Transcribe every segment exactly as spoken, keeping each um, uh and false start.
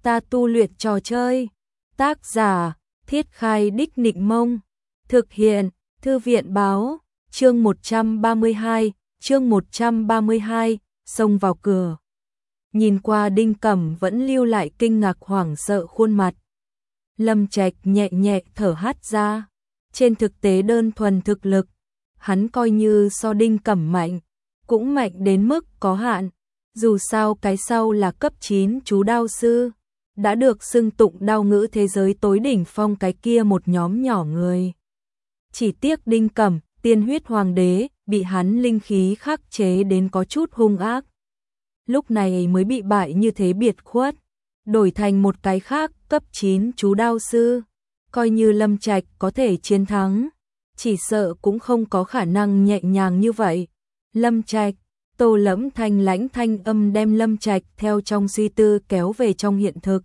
ta tu luyện trò chơi. Tác giả, Thiết Khai Đích Nịnh Mông. Thực hiện, Thư viện Báo. Chương một trăm ba mươi hai, chương một trăm ba mươi hai, xông vào cửa. Nhìn qua Đinh Cẩm vẫn lưu lại kinh ngạc hoảng sợ khuôn mặt. Lâm Trạch nhẹ nhẹ thở hắt ra. Trên thực tế đơn thuần thực lực, hắn coi như so Đinh Cẩm mạnh, cũng mạnh đến mức có hạn. Dù sao cái sau là cấp chín chú đao sư, đã được xưng tụng đao ngữ thế giới tối đỉnh phong cái kia một nhóm nhỏ người. Chỉ tiếc Đinh Cẩm, tiên huyết hoàng đế, bị hắn linh khí khắc chế đến có chút hung ác. Lúc này mới bị bại như thế biệt khuất, đổi thành một cái khác cấp chín chú đao sư. Coi như Lâm Trạch có thể chiến thắng, chỉ sợ cũng không có khả năng nhẹ nhàng như vậy. Lâm Trạch, Tô Lẫm thanh lãnh thanh âm đem Lâm Trạch theo trong suy tư kéo về trong hiện thực.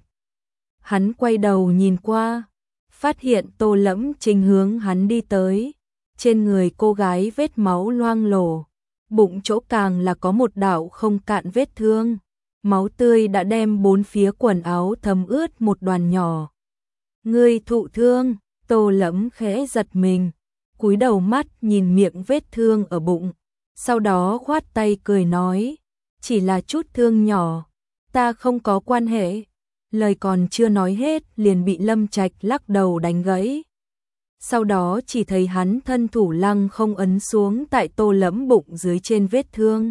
Hắn quay đầu nhìn qua, phát hiện Tô Lẫm chính hướng hắn đi tới. Trên người cô gái vết máu loang lổ, bụng chỗ càng là có một đạo không cạn vết thương. Máu tươi đã đem bốn phía quần áo thấm ướt một đoàn nhỏ. Ngươi thụ thương, Tô Lẫm khẽ giật mình, cúi đầu mắt nhìn miệng vết thương ở bụng, sau đó khoát tay cười nói, chỉ là chút thương nhỏ, ta không có quan hệ. Lời còn chưa nói hết liền bị Lâm Trạch lắc đầu đánh gãy. Sau đó chỉ thấy hắn thân thủ lăng không ấn xuống tại Tô Lẫm bụng dưới trên vết thương.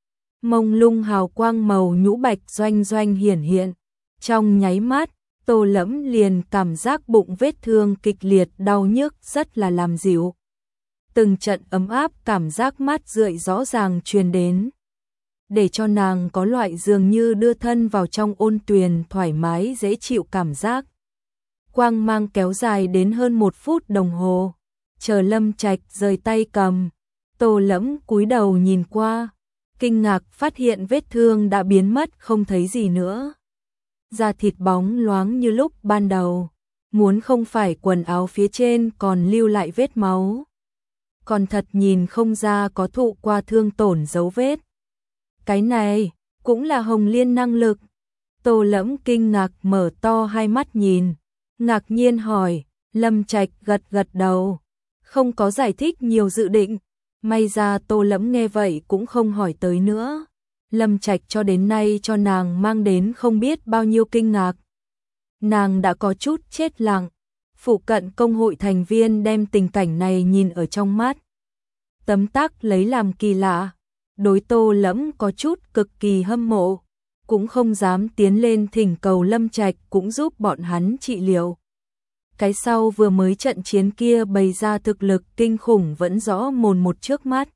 Mông lung hào quang màu nhũ bạch doanh doanh hiển hiện, trong nháy mắt Tô Lẫm liền cảm giác bụng vết thương kịch liệt đau nhức rất là làm dịu. Từng trận ấm áp cảm giác mát rượi rõ ràng truyền đến, để cho nàng có loại dường như đưa thân vào trong ôn tuyền thoải mái dễ chịu cảm giác. Quang mang kéo dài đến hơn một phút đồng hồ, chờ Lâm Trạch rời tay cầm, Tô Lẫm cúi đầu nhìn qua, kinh ngạc phát hiện vết thương đã biến mất không thấy gì nữa. Da thịt bóng loáng như lúc ban đầu, muốn không phải quần áo phía trên còn lưu lại vết máu, còn thật nhìn không ra có thụ qua thương tổn dấu vết. Cái này cũng là Hồng Liên năng lực. Tô Lẫm kinh ngạc mở to hai mắt nhìn, ngạc nhiên hỏi. Lâm Trạch gật gật đầu, không có giải thích nhiều dự định. May ra Tô Lẫm nghe vậy cũng không hỏi tới nữa. Lâm Trạch cho đến nay cho nàng mang đến không biết bao nhiêu kinh ngạc. Nàng đã có chút chết lặng. Phụ cận công hội thành viên đem tình cảnh này nhìn ở trong mắt, tấm tắc lấy làm kỳ lạ. Đối Tô Lẫm có chút cực kỳ hâm mộ, cũng không dám tiến lên thỉnh cầu Lâm Trạch cũng giúp bọn hắn trị liệu. Cái sau vừa mới trận chiến kia bày ra thực lực kinh khủng vẫn rõ mồn một trước mắt,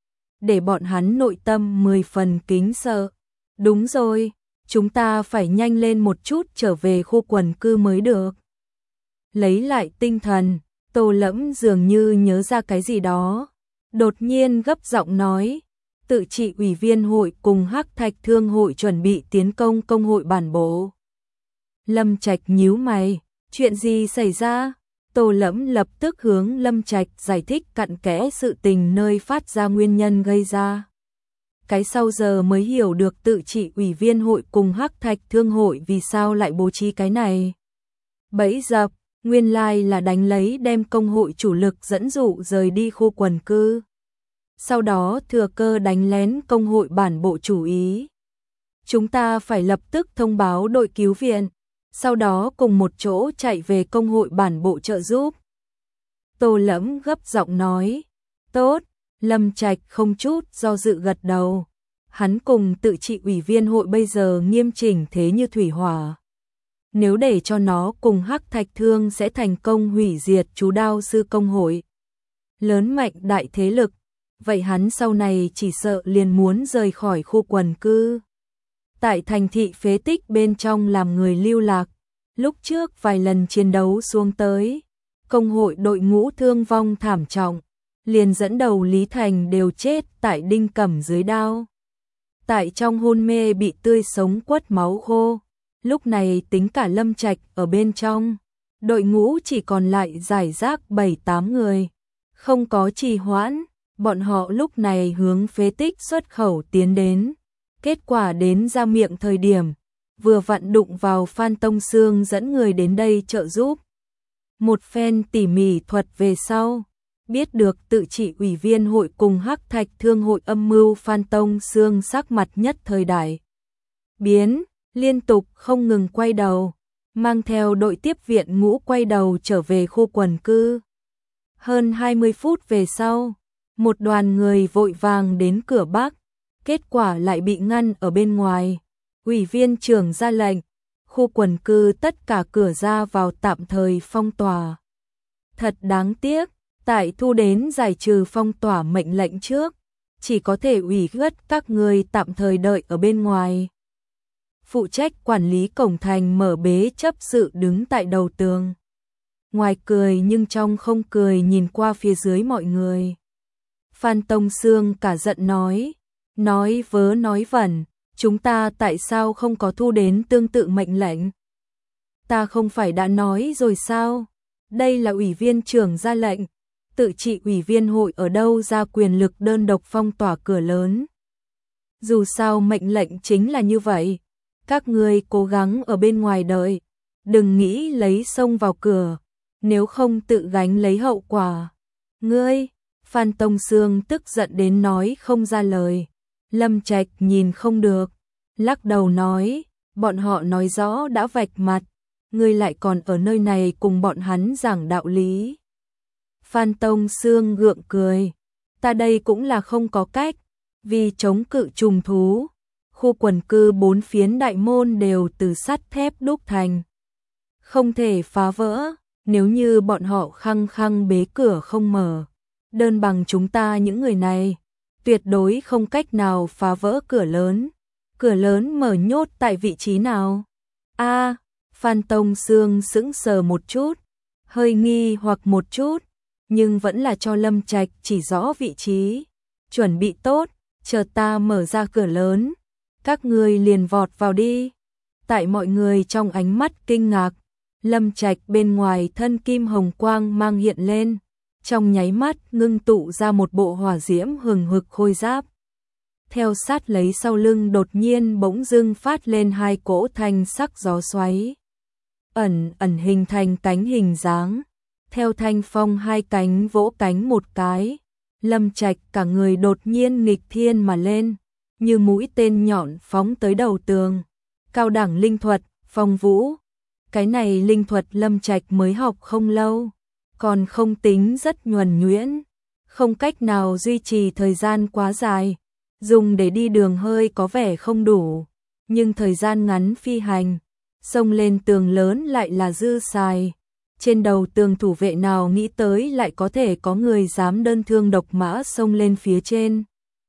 để bọn hắn nội tâm mười phần kính sợ. Đúng rồi, chúng ta phải nhanh lên một chút trở về khu quần cư mới được. Lấy lại tinh thần, Tô Lẫm dường như nhớ ra cái gì đó, đột nhiên gấp giọng nói, tự trị ủy viên hội cùng Hắc Thạch Thương hội chuẩn bị tiến công công hội bản bộ. Lâm Trạch nhíu mày, chuyện gì xảy ra? Tô Lẫm lập tức hướng Lâm Trạch giải thích cặn kẽ sự tình nơi phát ra nguyên nhân gây ra. Cái sau giờ mới hiểu được tự trị ủy viên hội cùng Hắc Thạch Thương hội vì sao lại bố trí cái này. Bẫy dập, nguyên lai là đánh lấy đem công hội chủ lực dẫn dụ rời đi khu quần cư. Sau đó thừa cơ đánh lén công hội bản bộ chủ ý. Chúng ta phải lập tức thông báo đội cứu viện, sau đó cùng một chỗ chạy về công hội bản bộ trợ giúp. Tô Lẫm gấp giọng nói, tốt. Lâm Trạch không chút do dự gật đầu. Hắn cùng tự trị ủy viên hội bây giờ nghiêm chỉnh thế như thủy hỏa. Nếu để cho nó cùng Hắc Thạch Thương sẽ thành công hủy diệt chú đao sư công hội, lớn mạnh đại thế lực, vậy hắn sau này chỉ sợ liền muốn rời khỏi khu quần cư. Tại thành thị phế tích bên trong làm người lưu lạc, lúc trước vài lần chiến đấu xuống tới, công hội đội ngũ thương vong thảm trọng, liền dẫn đầu Lý Thành đều chết tại Đinh Cẩm dưới đao. Tại trong hôn mê bị tươi sống quất máu khô, lúc này tính cả Lâm Trạch ở bên trong, đội ngũ chỉ còn lại rải rác bảy tám người, không có trì hoãn. Bọn họ lúc này hướng phế tích xuất khẩu tiến đến. Kết quả đến ra miệng thời điểm, vừa vặn đụng vào Phan Tông Sương dẫn người đến đây trợ giúp. Một phen tỉ mỉ thuật về sau, biết được tự trị ủy viên hội cùng Hắc Thạch Thương hội âm mưu, Phan Tông Sương sắc mặt nhất thời đại biến, liên tục không ngừng quay đầu, mang theo đội tiếp viện ngũ quay đầu trở về khu quần cư. Hơn hai mươi phút về sau, một đoàn người vội vàng đến cửa Bắc, kết quả lại bị ngăn ở bên ngoài. Ủy viên trưởng ra lệnh, khu quần cư tất cả cửa ra vào tạm thời phong tỏa. Thật đáng tiếc, tại thu đến giải trừ phong tỏa mệnh lệnh trước, chỉ có thể ủy khuất các người tạm thời đợi ở bên ngoài. Phụ trách quản lý cổng thành mở bế chấp sự đứng tại đầu tường. Ngoài cười nhưng trong không cười nhìn qua phía dưới mọi người. Phan Tông Sương cả giận nói, nói vớ nói vẩn, chúng ta tại sao không có thu đến tương tự mệnh lệnh? Ta không phải đã nói rồi sao? Đây là ủy viên trưởng ra lệnh, tự trị ủy viên hội ở đâu ra quyền lực đơn độc phong tỏa cửa lớn? Dù sao mệnh lệnh chính là như vậy, các ngươi cố gắng ở bên ngoài đợi, đừng nghĩ lấy xông vào cửa, nếu không tự gánh lấy hậu quả. Ngươi, Phan Tông Sương tức giận đến nói không ra lời. Lâm Trạch nhìn không được, lắc đầu nói, bọn họ nói rõ đã vạch mặt, ngươi lại còn ở nơi này cùng bọn hắn giảng đạo lý. Phan Tông Sương gượng cười, ta đây cũng là không có cách, vì chống cự trùng thú, khu quần cư bốn phiến đại môn đều từ sắt thép đúc thành, không thể phá vỡ, nếu như bọn họ khăng khăng bế cửa không mở, đơn bằng chúng ta những người này, tuyệt đối không cách nào phá vỡ cửa lớn. Cửa lớn mở nhốt tại vị trí nào? A, à, Phan Tông Sương sững sờ một chút, hơi nghi hoặc một chút, nhưng vẫn là cho Lâm Trạch chỉ rõ vị trí. Chuẩn bị tốt, chờ ta mở ra cửa lớn, các người liền vọt vào đi. Tại mọi người trong ánh mắt kinh ngạc, Lâm Trạch bên ngoài thân kim hồng quang mang hiện lên, trong nháy mắt ngưng tụ ra một bộ hỏa diễm hừng hực khôi giáp. Theo sát lấy sau lưng đột nhiên bỗng dưng phát lên hai cỗ thanh sắc gió xoáy, ẩn ẩn hình thành cánh hình dáng. Theo thanh phong hai cánh vỗ cánh một cái, Lâm Trạch cả người đột nhiên nghịch thiên mà lên, như mũi tên nhọn phóng tới đầu tường. Cao đẳng linh thuật, phong vũ. Cái này linh thuật Lâm Trạch mới học không lâu, còn không tính rất nhuần nhuyễn, không cách nào duy trì thời gian quá dài, dùng để đi đường hơi có vẻ không đủ, nhưng thời gian ngắn phi hành, xông lên tường lớn lại là dư xài. Trên đầu tường thủ vệ nào nghĩ tới lại có thể có người dám đơn thương độc mã xông lên phía trên.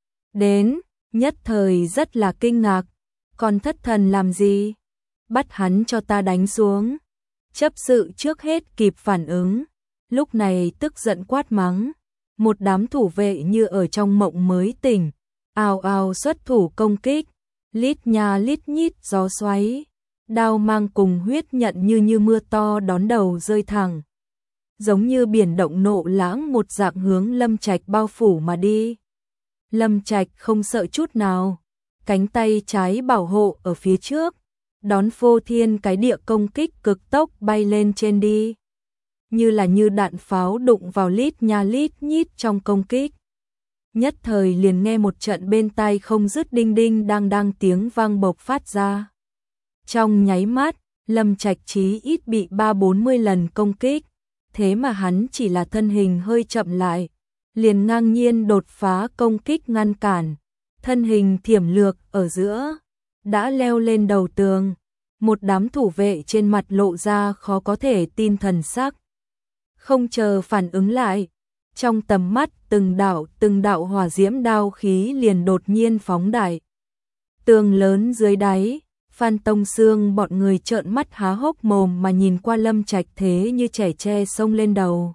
Đến, nhất thời rất là kinh ngạc, còn thất thần làm gì? Bắt hắn cho ta đánh xuống. Chấp sự trước hết kịp phản ứng, lúc này tức giận quát mắng. Một đám thủ vệ như ở trong mộng mới tỉnh, ào ào xuất thủ công kích, lít nha lít nhít gió xoáy, đao mang cùng huyết nhận như như mưa to đón đầu rơi thẳng, giống như biển động nộ lãng một dạng hướng Lâm Trạch bao phủ mà đi. Lâm Trạch không sợ chút nào, cánh tay trái bảo hộ ở phía trước, đón phô thiên cái địa công kích cực tốc bay lên trên đi, như là như đạn pháo đụng vào lít nha lít nhít trong công kích. Nhất thời liền nghe một trận bên tai không dứt đinh đinh đang đang tiếng vang bộc phát ra. Trong nháy mắt, Lâm Trạch chí ít bị ba bốn mươi lần công kích, thế mà hắn chỉ là thân hình hơi chậm lại, liền ngang nhiên đột phá công kích ngăn cản, thân hình thiểm lược ở giữa, đã leo lên đầu tường. Một đám thủ vệ trên mặt lộ ra khó có thể tin thần sắc. Không chờ phản ứng lại, trong tầm mắt từng đạo từng đạo hỏa diễm đao khí liền đột nhiên phóng đại. Tường lớn dưới đáy, Phan Tông Sương bọn người trợn mắt há hốc mồm mà nhìn qua Lâm Trạch thế như trẻ tre xông lên đầu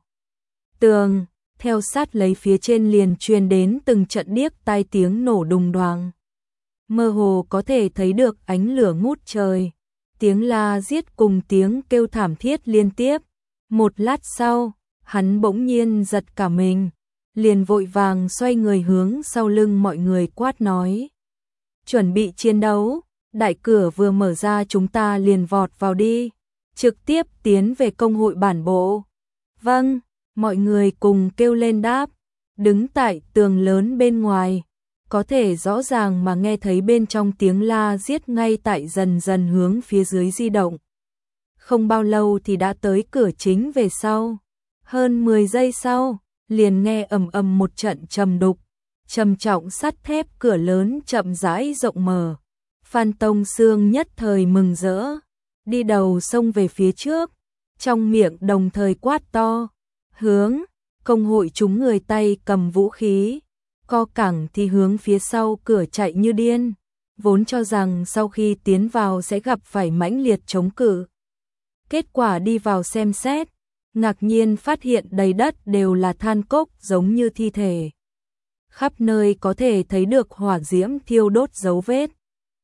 tường, theo sát lấy phía trên liền truyền đến từng trận điếc tai tiếng nổ đùng đoàng. Mơ hồ có thể thấy được ánh lửa ngút trời, tiếng la giết cùng tiếng kêu thảm thiết liên tiếp. Một lát sau, hắn bỗng nhiên giật cả mình, liền vội vàng xoay người hướng sau lưng mọi người quát nói. Chuẩn bị chiến đấu, Đại cửa vừa mở ra chúng ta liền vọt vào đi, trực tiếp tiến về công hội bản bộ. Vâng, mọi người cùng kêu lên đáp, đứng tại tường lớn bên ngoài, có thể rõ ràng mà nghe thấy bên trong tiếng la giết ngay tại dần dần hướng phía dưới di động. Không bao lâu thì đã tới cửa chính về sau. Hơn mười giây sau, liền nghe ầm ầm một trận trầm đục, trầm trọng sắt thép cửa lớn chậm rãi rộng mở. Phan Tông Sương nhất thời mừng rỡ, đi đầu xông về phía trước, trong miệng đồng thời quát to, hướng công hội chúng người tay cầm vũ khí, co cẳng thì hướng phía sau cửa chạy như điên, vốn cho rằng sau khi tiến vào sẽ gặp phải mãnh liệt chống cự. Kết quả đi vào xem xét, ngạc nhiên phát hiện đầy đất đều là than cốc giống như thi thể. Khắp nơi có thể thấy được hỏa diễm thiêu đốt dấu vết.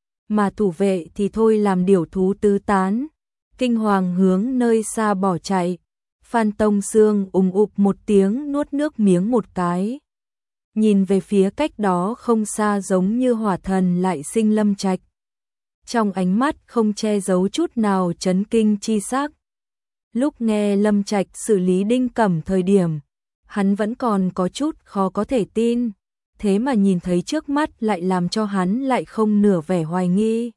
Mà thủ vệ thì thôi làm điểu thú tứ tán, kinh hoàng hướng nơi xa bỏ chạy. Phan Tông Sương ùng ụp một tiếng nuốt nước miếng một cái. Nhìn về phía cách đó không xa giống như hỏa thần lại sinh Lâm Trạch. Trong ánh mắt không che giấu chút nào chấn kinh chi sắc. Lúc nghe Lâm Trạch xử lý Đinh Cẩm thời điểm, hắn vẫn còn có chút khó có thể tin, thế mà nhìn thấy trước mắt lại làm cho hắn lại không nửa vẻ hoài nghi.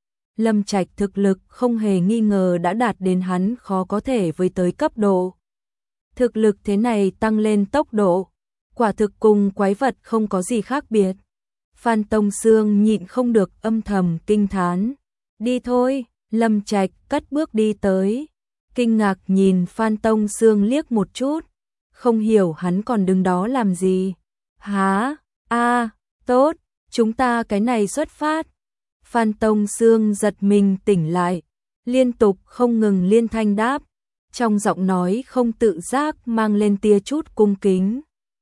Lâm Trạch thực lực không hề nghi ngờ đã đạt đến hắn khó có thể với tới cấp độ. Thực lực thế này tăng lên tốc độ, quả thực cùng quái vật không có gì khác biệt. Phan Tông Sương nhịn không được âm thầm kinh thán. Đi thôi, Lâm Trạch cất bước đi tới. Kinh ngạc nhìn Phan Tông Sương liếc một chút, không hiểu hắn còn đứng đó làm gì. Hả? A, tốt, chúng ta cái này xuất phát. Phan Tông Sương giật mình tỉnh lại, liên tục không ngừng liên thanh đáp, trong giọng nói không tự giác mang lên tia chút cung kính.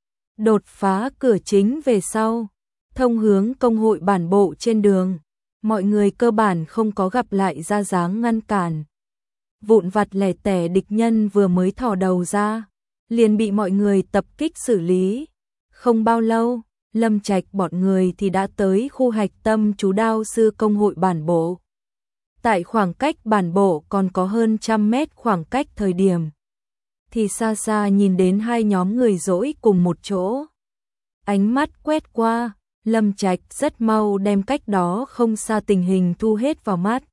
Đột phá cửa chính về sau, thông hướng công hội bản bộ trên đường, mọi người cơ bản không có gặp lại ra dáng ngăn cản. Vụn vặt lẻ tẻ địch nhân vừa mới thò đầu ra, liền bị mọi người tập kích xử lý. Không bao lâu, Lâm Trạch bọn người thì đã tới khu hạch tâm chú đao sư công hội bản bộ. Tại khoảng cách bản bộ còn có hơn trăm mét khoảng cách thời điểm, thì xa xa nhìn đến hai nhóm người dỗi cùng một chỗ. Ánh mắt quét qua, Lâm Trạch rất mau đem cách đó không xa tình hình thu hết vào mắt.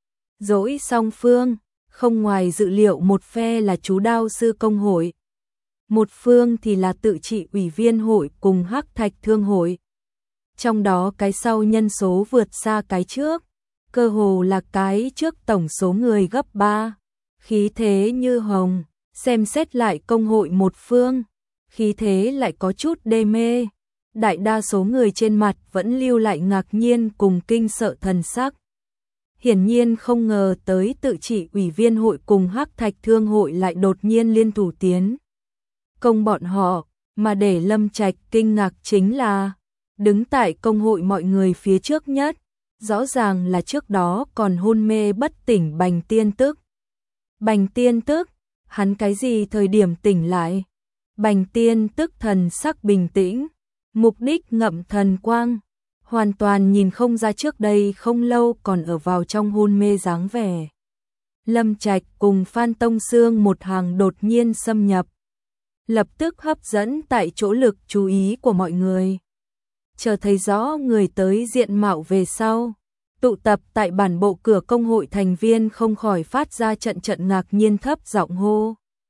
Dỗi song phương, không ngoài dự liệu một phe là chú đao sư công hội. Một phương thì là tự trị ủy viên hội cùng Hắc Thạch Thương hội. Trong đó cái sau nhân số vượt xa cái trước, cơ hồ là cái trước tổng số người gấp ba. Khí thế như hồng, xem xét lại công hội một phương, khí thế lại có chút đê mê. Đại đa số người trên mặt vẫn lưu lại ngạc nhiên cùng kinh sợ thần sắc. Hiển nhiên không ngờ tới tự trị ủy viên hội cùng Hắc Thạch Thương hội lại đột nhiên liên thủ tiến công bọn họ, mà để Lâm Trạch kinh ngạc chính là đứng tại công hội mọi người phía trước nhất, rõ ràng là trước đó còn hôn mê bất tỉnh Bành Tiên Tức. Bành Tiên Tức, hắn cái gì thời điểm tỉnh lại? Bành Tiên Tức thần sắc bình tĩnh, mục đích ngậm thần quang, hoàn toàn nhìn không ra trước đây không lâu còn ở vào trong hôn mê dáng vẻ. Lâm Trạch cùng Phan Tông Sương một hàng đột nhiên xâm nhập, lập tức hấp dẫn tại chỗ lực chú ý của mọi người. Chờ thấy rõ người tới diện mạo về sau, tụ tập tại bản bộ cửa công hội thành viên không khỏi phát ra trận trận ngạc nhiên thấp giọng hô.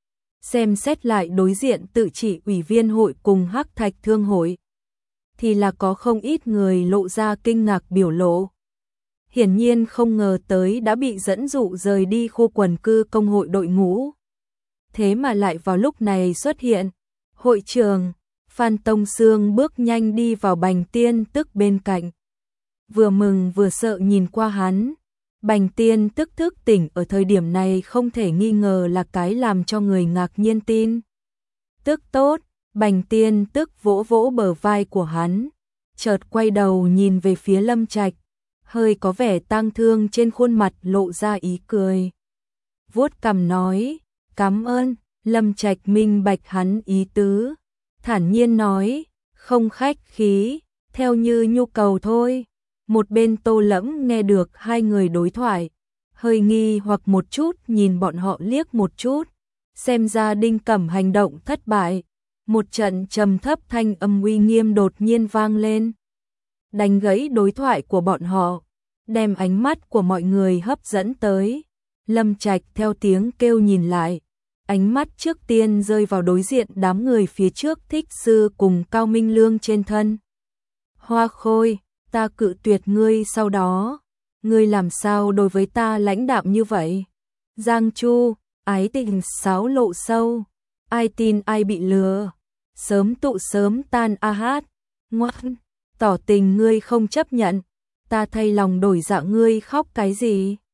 Xem xét lại đối diện tự trị ủy viên hội cùng Hắc Thạch Thương hội, thì là có không ít người lộ ra kinh ngạc biểu lộ. Hiển nhiên không ngờ tới đã bị dẫn dụ rời đi khu quần cư công hội đội ngũ. Thế mà lại vào lúc này xuất hiện. Hội trường, Phan Tông Sương bước nhanh đi vào Bành Tiên Tức bên cạnh. Vừa mừng vừa sợ nhìn qua hắn. Bành Tiên Tức thức tỉnh ở thời điểm này không thể nghi ngờ là cái làm cho người ngạc nhiên tin. Tức tốt, Bành Tiên Tức vỗ vỗ bờ vai của hắn, chợt quay đầu nhìn về phía Lâm Trạch, hơi có vẻ tang thương trên khuôn mặt lộ ra ý cười. Vuốt cằm nói, cảm ơn. Lâm Trạch minh bạch hắn ý tứ, thản nhiên nói, không khách khí, theo như nhu cầu thôi. Một bên Tô Lẫm nghe được hai người đối thoại, hơi nghi hoặc một chút nhìn bọn họ liếc một chút, xem ra Đinh Cẩm hành động thất bại. Một trận trầm thấp thanh âm uy nghiêm đột nhiên vang lên, đánh gãy đối thoại của bọn họ, đem ánh mắt của mọi người hấp dẫn tới. Lâm Trạch theo tiếng kêu nhìn lại, ánh mắt trước tiên rơi vào đối diện đám người phía trước Thích Sư cùng Cao Minh Lương trên thân. Hoa Khôi, ta cự tuyệt ngươi sau đó, ngươi làm sao đối với ta lãnh đạm như vậy? Giang Chu, ái tình sáo lộ sâu, ai tin ai bị lừa, sớm tụ sớm tan a hát, ngoan, tỏ tình ngươi không chấp nhận, ta thay lòng đổi dạ ngươi khóc cái gì?